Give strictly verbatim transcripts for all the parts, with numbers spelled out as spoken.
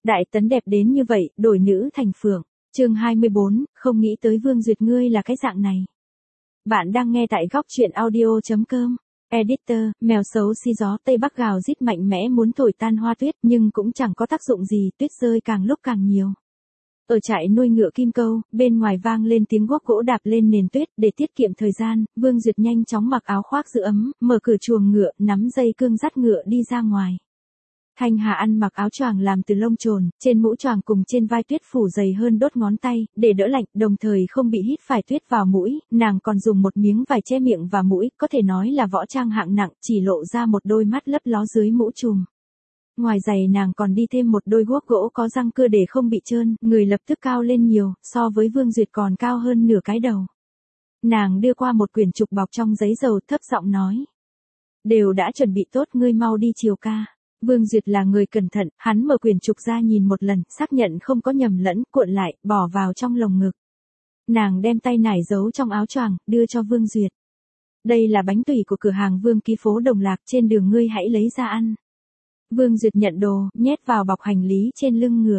Đại tấn đẹp đến như vậy, đổi nữ thành phượng. Chương hai mươi bốn, không nghĩ tới Vương Duyệt ngươi là cái dạng này. Bạn đang nghe tại góc truyện audio chấm com. Editor, mèo xấu xí gió Tây Bắc gào rít mạnh mẽ muốn thổi tan hoa tuyết nhưng cũng chẳng có tác dụng gì, tuyết rơi càng lúc càng nhiều. Ở trại nuôi ngựa Kim Câu, bên ngoài vang lên tiếng guốc gỗ đạp lên nền tuyết, để tiết kiệm thời gian, Vương Duyệt nhanh chóng mặc áo khoác giữ ấm, mở cửa chuồng ngựa, nắm dây cương dắt ngựa đi ra ngoài. Thanh Hà ăn mặc áo choàng làm từ lông trồn, trên mũ choàng cùng trên vai tuyết phủ dày hơn đốt ngón tay, để đỡ lạnh, đồng thời không bị hít phải tuyết vào mũi, nàng còn dùng một miếng vải che miệng và mũi, có thể nói là võ trang hạng nặng, chỉ lộ ra một đôi mắt lấp ló dưới mũ trùm. Ngoài giày nàng còn đi thêm một đôi guốc gỗ có răng cưa để không bị trơn, người lập tức cao lên nhiều, so với Vương Duyệt còn cao hơn nửa cái đầu. Nàng đưa qua một quyển trục bọc trong giấy dầu, thấp giọng nói: "Đều đã chuẩn bị tốt, ngươi mau đi chiều ca." Vương Duyệt là người cẩn thận, hắn mở quyển trục ra nhìn một lần, xác nhận không có nhầm lẫn, cuộn lại, bỏ vào trong lồng ngực. Nàng đem tay nải giấu trong áo choàng, đưa cho Vương Duyệt. "Đây là bánh tùy của cửa hàng Vương Ký phố Đồng Lạc, trên đường ngươi hãy lấy ra ăn." Vương Duyệt nhận đồ, nhét vào bọc hành lý trên lưng ngựa.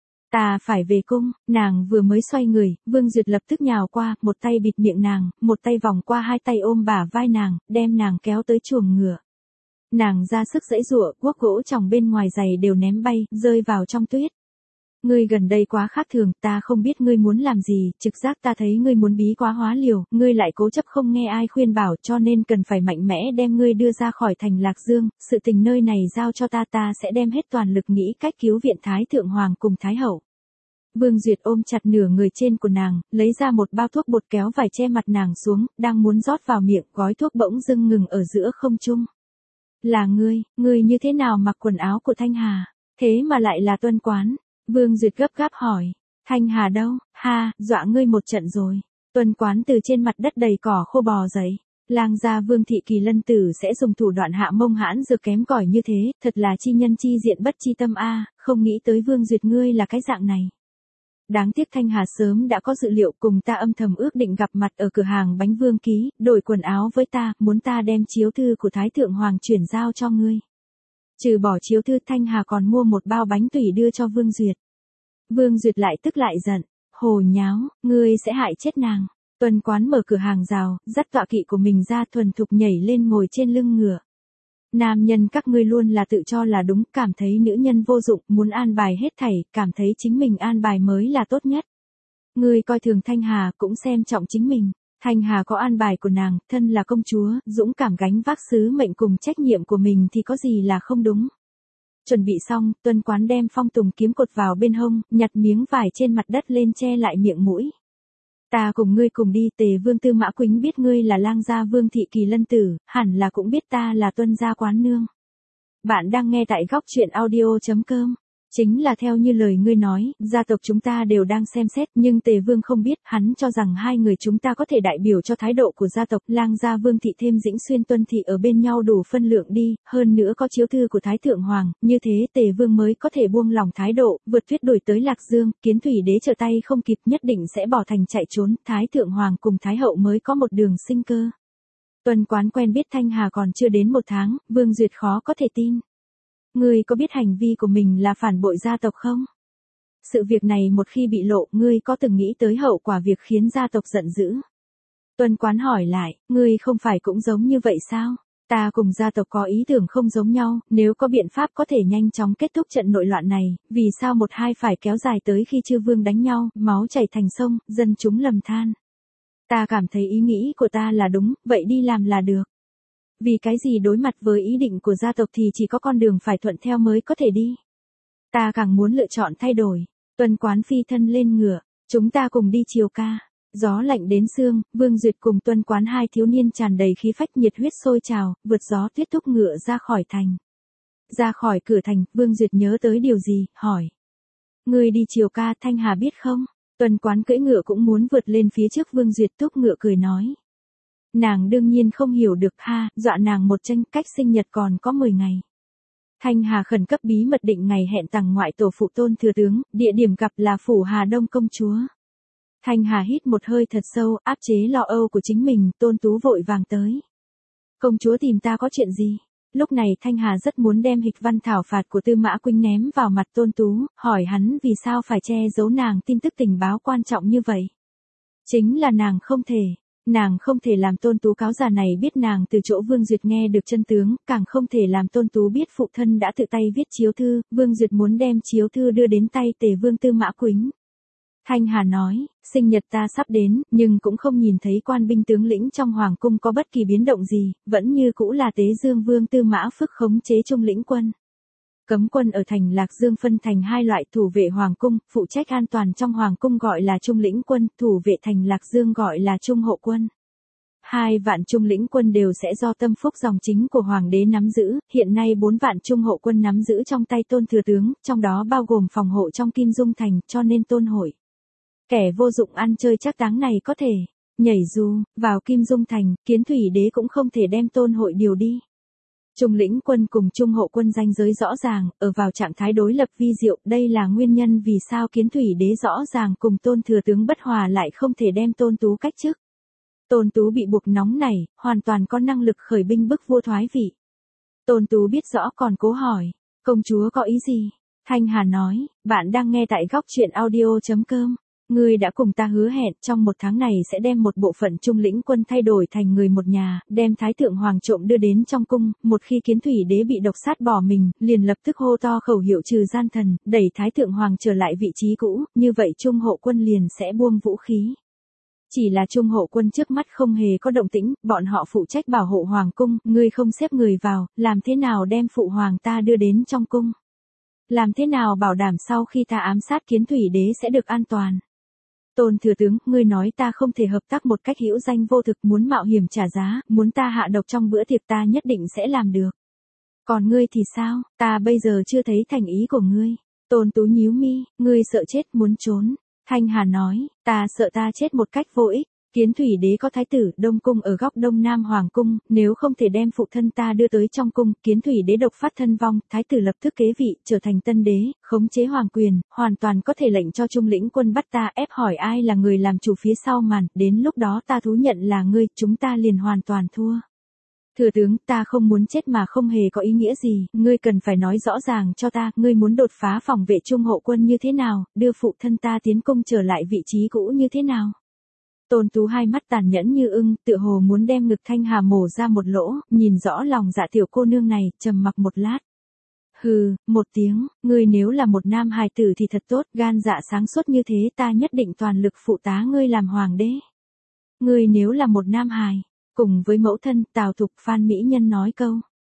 "Ta phải về cung." Nàng vừa mới xoay người, Vương Duyệt lập tức nhào qua, một tay bịt miệng nàng, một tay vòng qua hai tay ôm bả vai nàng, đem nàng kéo tới chuồng ngựa. Nàng ra sức giãy giụa, guốc gỗ tròng bên ngoài giày đều ném bay, rơi vào trong tuyết. "Ngươi gần đây quá khác thường, ta không biết ngươi muốn làm gì, trực giác ta thấy ngươi muốn bí quá hóa liều, ngươi lại cố chấp không nghe ai khuyên bảo, cho nên cần phải mạnh mẽ đem ngươi đưa ra khỏi thành Lạc Dương, sự tình nơi này giao cho ta, ta sẽ đem hết toàn lực nghĩ cách cứu viện Thái Thượng Hoàng cùng Thái Hậu." Vương Duyệt ôm chặt nửa người trên của nàng, lấy ra một bao thuốc bột kéo vải che mặt nàng xuống, đang muốn rót vào miệng, gói thuốc bỗng dưng ngừng ở giữa không trung. "Là ngươi, ngươi như thế nào mặc quần áo của Thanh Hà, thế mà lại là Tuân Quán?" Vương Duyệt gấp gáp hỏi. "Thanh Hà đâu, ha, dọa ngươi một trận rồi." Tuân Quán từ trên mặt đất đầy cỏ khô bò dậy. "Lang gia Vương thị Kỳ Lân tử sẽ dùng thủ đoạn hạ mông hãn dược kém cỏi như thế, thật là chi nhân chi diện bất chi tâm a, không nghĩ tới Vương Duyệt ngươi là cái dạng này. Đáng tiếc Thanh Hà sớm đã có dự liệu, cùng ta âm thầm ước định gặp mặt ở cửa hàng bánh Vương Ký, đổi quần áo với ta, muốn ta đem chiếu thư của Thái Thượng Hoàng chuyển giao cho ngươi." Trừ bỏ chiếu thư, Thanh Hà còn mua một bao bánh tùy đưa cho Vương Duyệt. Vương Duyệt lại tức lại giận. "Hồ nháo, ngươi sẽ hại chết nàng." Tuân Quán mở cửa hàng rào, dắt tọa kỵ của mình ra, thuần thục nhảy lên ngồi trên lưng ngựa. "Nam nhân các ngươi luôn là tự cho là đúng, cảm thấy nữ nhân vô dụng, muốn an bài hết thảy, cảm thấy chính mình an bài mới là tốt nhất. Ngươi coi thường Thanh Hà, cũng xem trọng chính mình. Thanh Hà có an bài của nàng, thân là công chúa, dũng cảm gánh vác sứ mệnh cùng trách nhiệm của mình thì có gì là không đúng." Chuẩn bị xong, Tuân Quán đem phong tùng kiếm cột vào bên hông, nhặt miếng vải trên mặt đất lên che lại miệng mũi. "Ta cùng ngươi cùng đi." Tề Vương Tư Mã Quýnh biết ngươi là Lang gia Vương thị Kỳ Lân tử, hẳn là cũng biết ta là Tuân gia Quán nương. Bạn đang nghe tại góc truyện audio chấm com. "Chính là theo như lời ngươi nói, gia tộc chúng ta đều đang xem xét, nhưng Tề Vương không biết, hắn cho rằng hai người chúng ta có thể đại biểu cho thái độ của gia tộc, Lang gia Vương thị thêm Dĩnh Xuyên Tuân thị ở bên nhau đủ phân lượng đi, hơn nữa có chiếu thư của Thái Thượng Hoàng, như thế Tề Vương mới có thể buông lòng thái độ, vượt tuyết đuổi tới Lạc Dương, Kiến Thủy đế trở tay không kịp, nhất định sẽ bỏ thành chạy trốn, Thái Thượng Hoàng cùng Thái Hậu mới có một đường sinh cơ." Tuân Quán quen biết Thanh Hà còn chưa đến một tháng, Vương Duyệt khó có thể tin. "Ngươi có biết hành vi của mình là phản bội gia tộc không? Sự việc này một khi bị lộ, ngươi có từng nghĩ tới hậu quả việc khiến gia tộc giận dữ?" Tuân Quán hỏi lại. "Ngươi không phải cũng giống như vậy sao?" "Ta cùng gia tộc có ý tưởng không giống nhau, nếu có biện pháp có thể nhanh chóng kết thúc trận nội loạn này, vì sao một hai phải kéo dài tới khi chư vương đánh nhau, máu chảy thành sông, dân chúng lầm than. Ta cảm thấy ý nghĩ của ta là đúng, vậy đi làm là được. Vì cái gì đối mặt với ý định của gia tộc thì chỉ có con đường phải thuận theo mới có thể đi. Ta càng muốn lựa chọn thay đổi." Tuân Quán phi thân lên ngựa. "Chúng ta cùng đi chiều ca." Gió lạnh đến xương, Vương Duyệt cùng Tuân Quán hai thiếu niên tràn đầy khí phách nhiệt huyết sôi trào, vượt gió tuyết thúc ngựa ra khỏi thành. Ra khỏi cửa thành, Vương Duyệt nhớ tới điều gì, hỏi. "Ngươi đi chiều ca, Thanh Hà biết không?" Tuân Quán cưỡi ngựa cũng muốn vượt lên phía trước, Vương Duyệt thúc ngựa cười nói. "Nàng đương nhiên không hiểu được, ha, dọa nàng một tranh, cách sinh nhật còn có mười ngày. Thanh Hà khẩn cấp bí mật định ngày hẹn tằng ngoại tổ phụ Tôn thừa tướng, địa điểm gặp là phủ Hà Đông công chúa." Thanh Hà hít một hơi thật sâu, áp chế lo âu của chính mình, Tôn Tú vội vàng tới. "Công chúa tìm ta có chuyện gì?" lúc này Thanh Hà rất muốn đem hịch văn thảo phạt của Tư Mã Quỳnh ném vào mặt Tôn Tú, hỏi hắn vì sao phải che giấu nàng tin tức tình báo quan trọng như vậy. Chính là nàng không thể, nàng không thể làm Tôn Tú cáo già này biết nàng từ chỗ Vương Duyệt nghe được chân tướng, càng không thể làm Tôn Tú biết phụ thân đã tự tay viết chiếu thư, Vương Duyệt muốn đem chiếu thư đưa đến tay Tề Vương Tư Mã Quỳnh. Thanh Hà nói, sinh nhật ta sắp đến, nhưng cũng không nhìn thấy quan binh tướng lĩnh trong hoàng cung có bất kỳ biến động gì, vẫn như cũ là Tế Dương Vương Tư Mã Phức khống chế trung lĩnh quân. Cấm quân ở thành Lạc Dương phân thành hai loại, thủ vệ hoàng cung, phụ trách an toàn trong hoàng cung gọi là trung lĩnh quân, thủ vệ thành Lạc Dương gọi là trung hộ quân. Hai vạn trung lĩnh quân đều sẽ do tâm phúc dòng chính của hoàng đế nắm giữ, hiện nay bốn vạn trung hộ quân nắm giữ trong tay Tôn thừa tướng, trong đó bao gồm phòng hộ trong Kim Dung thành, cho nên Tôn hội. Kẻ vô dụng ăn chơi chắc táng này có thể nhảy dù vào Kim Dung thành, Kiến Thủy đế cũng không thể đem Tôn hội điều đi. Trung lĩnh quân cùng trung hộ quân ranh giới rõ ràng, ở vào trạng thái đối lập vi diệu, đây là nguyên nhân vì sao Kiến Thủy đế rõ ràng cùng Tôn thừa tướng bất hòa lại không thể đem Tôn Tú cách chức. Tôn Tú bị buộc nóng này, hoàn toàn có năng lực khởi binh bức vua thoái vị. Tôn Tú biết rõ còn cố hỏi, công chúa có ý gì? Thanh Hà nói, bạn đang nghe tại góc truyện audio chấm com. Ngươi đã cùng ta hứa hẹn trong một tháng này sẽ đem một bộ phận trung lĩnh quân thay đổi thành người một nhà, đem Thái Thượng Hoàng trộm đưa đến trong cung, một khi Kiến Thủy đế bị độc sát bỏ mình, liền lập tức hô to khẩu hiệu trừ gian thần, đẩy Thái Thượng Hoàng trở lại vị trí cũ, như vậy trung hộ quân liền sẽ buông vũ khí. Chỉ là trung hộ quân trước mắt không hề có động tĩnh, bọn họ phụ trách bảo hộ hoàng cung, ngươi không xếp người vào, làm thế nào đem phụ hoàng ta đưa đến trong cung? Làm thế nào bảo đảm sau khi ta ám sát Kiến Thủy đế sẽ được an toàn? Tôn thừa tướng, ngươi nói ta không thể hợp tác một cách hữu danh vô thực, muốn mạo hiểm trả giá, muốn ta hạ độc trong bữa tiệc ta nhất định sẽ làm được. Còn ngươi thì sao, ta bây giờ chưa thấy thành ý của ngươi. Tôn Tú nhíu mi, ngươi sợ chết muốn trốn. Thanh Hà nói, ta sợ ta chết một cách vô ích. Kiến Thủy đế có thái tử, Đông cung ở góc đông nam hoàng cung, nếu không thể đem phụ thân ta đưa tới trong cung, Kiến Thủy đế độc phát thân vong, thái tử lập tức kế vị, trở thành tân đế, khống chế hoàng quyền, hoàn toàn có thể lệnh cho trung lĩnh quân bắt ta, ép hỏi ai là người làm chủ phía sau màn, đến lúc đó ta thú nhận là ngươi, chúng ta liền hoàn toàn thua. Thừa tướng, ta không muốn chết mà không hề có ý nghĩa gì, ngươi cần phải nói rõ ràng cho ta, ngươi muốn đột phá phòng vệ trung hộ quân như thế nào, đưa phụ thân ta tiến cung trở lại vị trí cũ như thế nào. Tôn Tú hai mắt tàn nhẫn như ưng, tựa hồ muốn đem ngực Thanh Hà mổ ra một lỗ, nhìn rõ lòng dạ tiểu cô nương này, trầm mặc một lát. Hừ, một tiếng, ngươi nếu là một nam hài tử thì thật tốt, gan dạ sáng suốt như thế ta nhất định toàn lực phụ tá ngươi làm hoàng đế. Ngươi nếu là một nam hài, cùng với mẫu thân, Tào Thục, Phan Mỹ Nhân nói câu.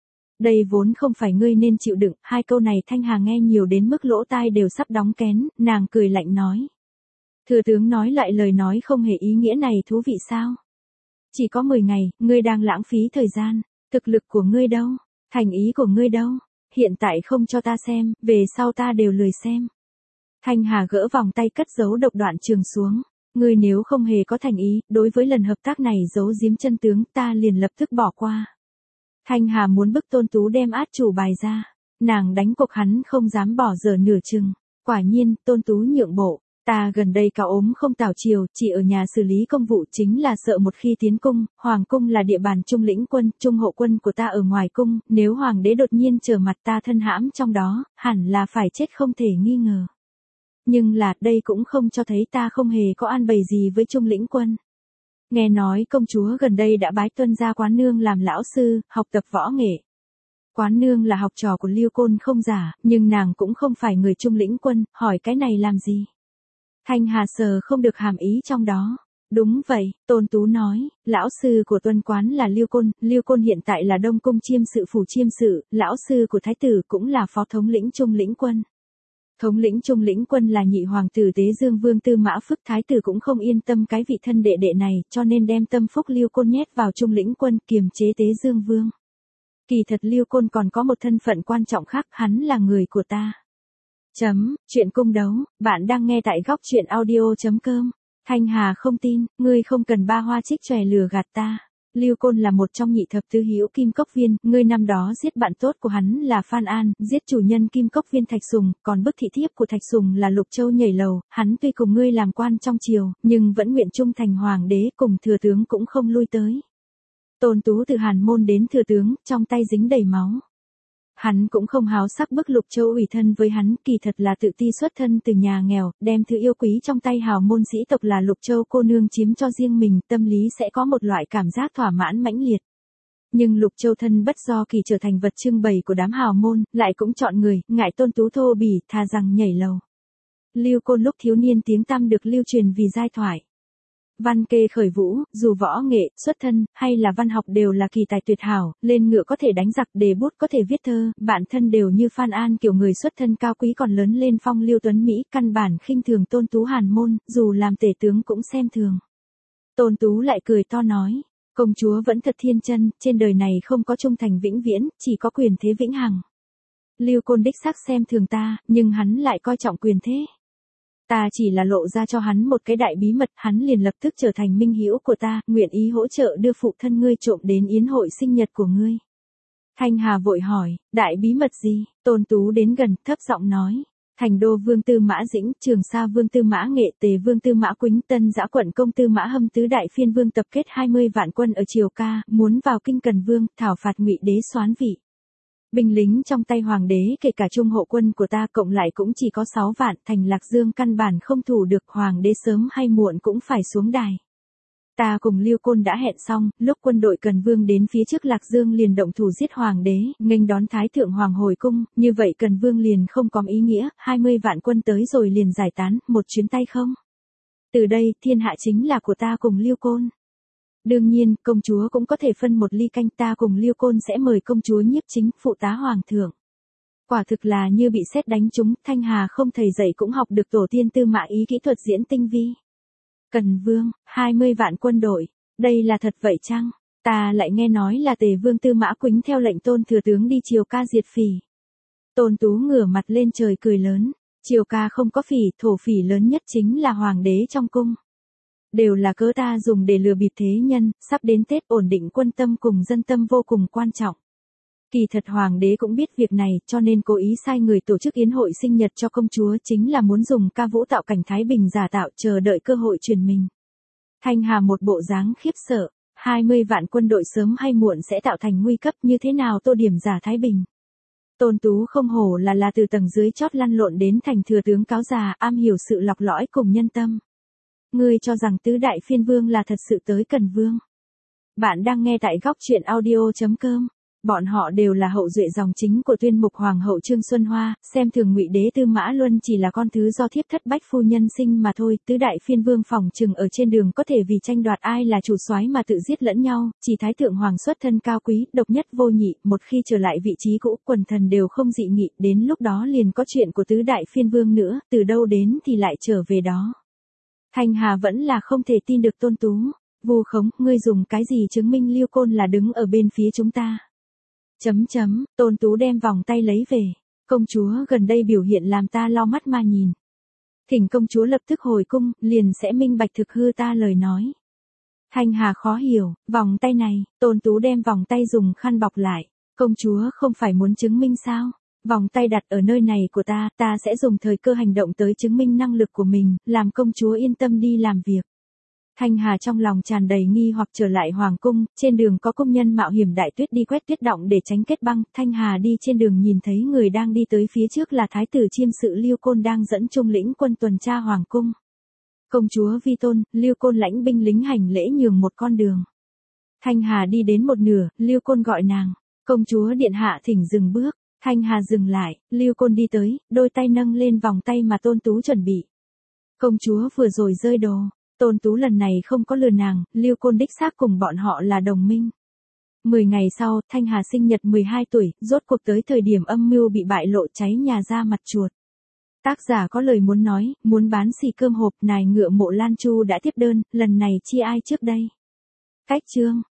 Đây vốn không phải ngươi nên chịu đựng, hai câu này Thanh Hà nghe nhiều đến mức lỗ tai đều sắp đóng kén, nàng cười lạnh nói. Thừa tướng nói lại lời nói không hề ý nghĩa này thú vị sao? Chỉ có mười ngày, ngươi đang lãng phí thời gian, thực lực của ngươi đâu, thành ý của ngươi đâu, hiện tại không cho ta xem, về sau ta đều lười xem. Thanh Hà gỡ vòng tay cất giấu độc đoạn trường xuống, ngươi nếu không hề có thành ý, đối với lần hợp tác này giấu giếm chân tướng ta liền lập tức bỏ qua. Thanh Hà muốn bức Tôn Tú đem át chủ bài ra, nàng đánh cuộc hắn không dám bỏ dở nửa chừng, quả nhiên, Tôn Tú nhượng bộ. Ta gần đây cao ốm không tảo chiều, chỉ ở nhà xử lý công vụ chính là sợ một khi tiến cung, hoàng cung là địa bàn trung lĩnh quân, trung hộ quân của ta ở ngoài cung, nếu hoàng đế đột nhiên trở mặt ta thân hãm trong đó, hẳn là phải chết không thể nghi ngờ. Nhưng là, đây cũng không cho thấy ta không hề có an bày gì với trung lĩnh quân. Nghe nói công chúa gần đây đã bái tuân gia Quán Nương làm lão sư, học tập võ nghệ. Quán Nương là học trò của Liêu Côn không giả, nhưng nàng cũng không phải người trung lĩnh quân, hỏi cái này làm gì? Thanh Hà sờ không được hàm ý trong đó. Đúng vậy, Tôn Tú nói, lão sư của Tuân Quán là Liêu Côn, Liêu Côn hiện tại là Đông Cung chiêm sự phủ chiêm sự, lão sư của Thái tử cũng là phó thống lĩnh trung lĩnh quân. Thống lĩnh trung lĩnh quân là nhị hoàng tử Tế Dương Vương Tư Mã Phức, Thái tử cũng không yên tâm cái vị thân đệ đệ này, cho nên đem tâm phúc Liêu Côn nhét vào trung lĩnh quân kiềm chế Tế Dương Vương. Kỳ thật Liêu Côn còn có một thân phận quan trọng khác, hắn là người của ta. Chấm, chuyện cung đấu, bạn đang nghe tại góc truyện audio chấm com. Thanh Hà không tin, ngươi không cần ba hoa trích chòe lừa gạt ta. Liêu Côn là một trong nhị thập tứ hữu Kim Cốc Viên, ngươi năm đó giết bạn tốt của hắn là Phan An, giết chủ nhân Kim Cốc Viên Thạch Sùng, còn bức thị thiếp của Thạch Sùng là Lục Châu Nhảy Lầu, hắn tuy cùng ngươi làm quan trong triều, nhưng vẫn nguyện trung thành hoàng đế, cùng thừa tướng cũng không lui tới. Tôn Tú từ Hàn Môn đến thừa tướng, trong tay dính đầy máu. Hắn cũng không háo sắc bức Lục Châu ủy thân với hắn, kỳ thật là tự ti xuất thân từ nhà nghèo, đem thứ yêu quý trong tay hào môn sĩ tộc là Lục Châu cô nương chiếm cho riêng mình, tâm lý sẽ có một loại cảm giác thỏa mãn mãnh liệt. Nhưng Lục Châu thân bất do kỳ trở thành vật trưng bày của đám hào môn, lại cũng chọn người, ngại Tôn Tú thô bỉ, thà rằng nhảy lầu. Lưu Côn lúc thiếu niên tiếng tăm được lưu truyền vì giai thoại. Văn kê khởi vũ, dù võ nghệ, xuất thân, hay là văn học đều là kỳ tài tuyệt hảo, lên ngựa có thể đánh giặc, đề bút có thể viết thơ, bản thân đều như Phan An kiểu người xuất thân cao quý còn lớn lên phong lưu tuấn Mỹ, căn bản khinh thường Tôn Tú Hàn Môn, dù làm tể tướng cũng xem thường. Tôn Tú lại cười to nói, công chúa vẫn thật thiên chân, trên đời này không có trung thành vĩnh viễn, chỉ có quyền thế vĩnh hằng. Lưu Côn đích xác xem thường ta, nhưng hắn lại coi trọng quyền thế. Ta chỉ là lộ ra cho hắn một cái đại bí mật, hắn liền lập tức trở thành minh hữu của ta, nguyện ý hỗ trợ đưa phụ thân ngươi trộm đến yến hội sinh nhật của ngươi. Thanh Hà vội hỏi, đại bí mật gì? Tôn Tú đến gần, thấp giọng nói, Thành Đô Vương Tư Mã Dĩnh, Trường Sa Vương Tư Mã Nghệ, Tề Vương Tư Mã Quýnh, Tân Dã Quận Công Tư Mã Hâm tứ đại phiên vương tập kết hai mươi vạn quân ở Triều Ca, muốn vào kinh Cần Vương, thảo phạt Ngụy đế soán vị. Binh lính trong tay hoàng đế kể cả trung hộ quân của ta cộng lại cũng chỉ có sáu vạn, thành Lạc Dương căn bản không thủ được, hoàng đế sớm hay muộn cũng phải xuống đài. Ta cùng Lưu Côn đã hẹn xong, lúc quân đội Cần Vương đến phía trước Lạc Dương liền động thủ giết hoàng đế, nghênh đón Thái thượng hoàng hồi cung, như vậy Cần Vương liền không có ý nghĩa, hai mươi vạn quân tới rồi liền giải tán, một chuyến tay không. Từ đây, thiên hạ chính là của ta cùng Lưu Côn. Đương nhiên, công chúa cũng có thể phân một ly canh, ta cùng Lưu Côn sẽ mời công chúa nhiếp chính, phụ tá hoàng thượng. Quả thực là như bị sét đánh trúng, Thanh Hà không thầy dạy cũng học được tổ tiên Tư Mã Ý kỹ thuật diễn tinh vi. Cần Vương, hai mươi vạn quân đội, đây là thật vậy chăng? Ta lại nghe nói là Tề Vương Tư Mã Quýnh theo lệnh Tôn thừa tướng đi Triều Ca diệt phỉ. Tôn Tú ngửa mặt lên trời cười lớn, Triều Ca không có phỉ, thổ phỉ lớn nhất chính là hoàng đế trong cung. Đều là cớ ta dùng để lừa bịp thế nhân, sắp đến Tết ổn định quân tâm cùng dân tâm vô cùng quan trọng. Kỳ thật hoàng đế cũng biết việc này, cho nên cố ý sai người tổ chức yến hội sinh nhật cho công chúa, chính là muốn dùng ca vũ tạo cảnh thái bình giả tạo, chờ đợi cơ hội truyền mình. Thanh Hà một bộ dáng khiếp sợ, hai mươi vạn quân đội sớm hay muộn sẽ tạo thành nguy cấp, như thế nào tô điểm giả thái bình. Tôn Tú không hổ là là từ tầng dưới chót lăn lộn đến thành thừa tướng cáo già, am hiểu sự lọc lõi cùng nhân tâm. Ngươi cho rằng tứ đại phiên vương là thật sự tới Cần Vương. Bạn đang nghe tại góc truyện audio chấm com. Bọn họ đều là hậu duệ dòng chính của tuyên mục hoàng hậu Trương Xuân Hoa, xem thường Ngụy đế Tư Mã Luân chỉ là con thứ do thiếp thất bách phu nhân sinh mà thôi, tứ đại phiên vương phòng trừng ở trên đường có thể vì tranh đoạt ai là chủ soái mà tự giết lẫn nhau, chỉ thái thượng hoàng xuất thân cao quý, độc nhất vô nhị, một khi trở lại vị trí cũ, quần thần đều không dị nghị, đến lúc đó liền có chuyện của tứ đại phiên vương nữa, từ đâu đến thì lại trở về đó. Thanh Hà vẫn là không thể tin được Tôn Tú, vu khống, ngươi dùng cái gì chứng minh Lưu Côn là đứng ở bên phía chúng ta? Chấm chấm, Tôn Tú đem vòng tay lấy về. Công chúa gần đây biểu hiện làm ta lo mắt mà nhìn. Thỉnh công chúa lập tức hồi cung, liền sẽ minh bạch thực hư ta lời nói. Thanh Hà khó hiểu, vòng tay này, Tôn Tú đem vòng tay dùng khăn bọc lại. Công chúa không phải muốn chứng minh sao? Vòng tay đặt ở nơi này của ta, ta sẽ dùng thời cơ hành động tới chứng minh năng lực của mình, làm công chúa yên tâm đi làm việc. Thanh Hà trong lòng tràn đầy nghi hoặc trở lại hoàng cung, trên đường có công nhân mạo hiểm đại tuyết đi quét tuyết động để tránh kết băng, Thanh Hà đi trên đường nhìn thấy người đang đi tới phía trước là thái tử chiêm sự Lưu Côn đang dẫn trung lĩnh quân tuần tra hoàng cung. Công chúa vi tôn, Lưu Côn lãnh binh lính hành lễ nhường một con đường. Thanh Hà đi đến một nửa, Lưu Côn gọi nàng, công chúa điện hạ thỉnh dừng bước. Thanh Hà dừng lại, Lưu Côn đi tới, đôi tay nâng lên vòng tay mà Tôn Tú chuẩn bị. Công chúa vừa rồi rơi đồ. Tôn Tú lần này không có lừa nàng, Lưu Côn đích xác cùng bọn họ là đồng minh. Mười ngày sau, Thanh Hà sinh nhật mười hai tuổi, rốt cuộc tới thời điểm âm mưu bị bại lộ, cháy nhà ra mặt chuột. Tác giả có lời muốn nói, muốn bán xì cơm hộp, nài ngựa Mộ Lan Chu đã tiếp đơn, lần này chia ai trước đây? Cách chương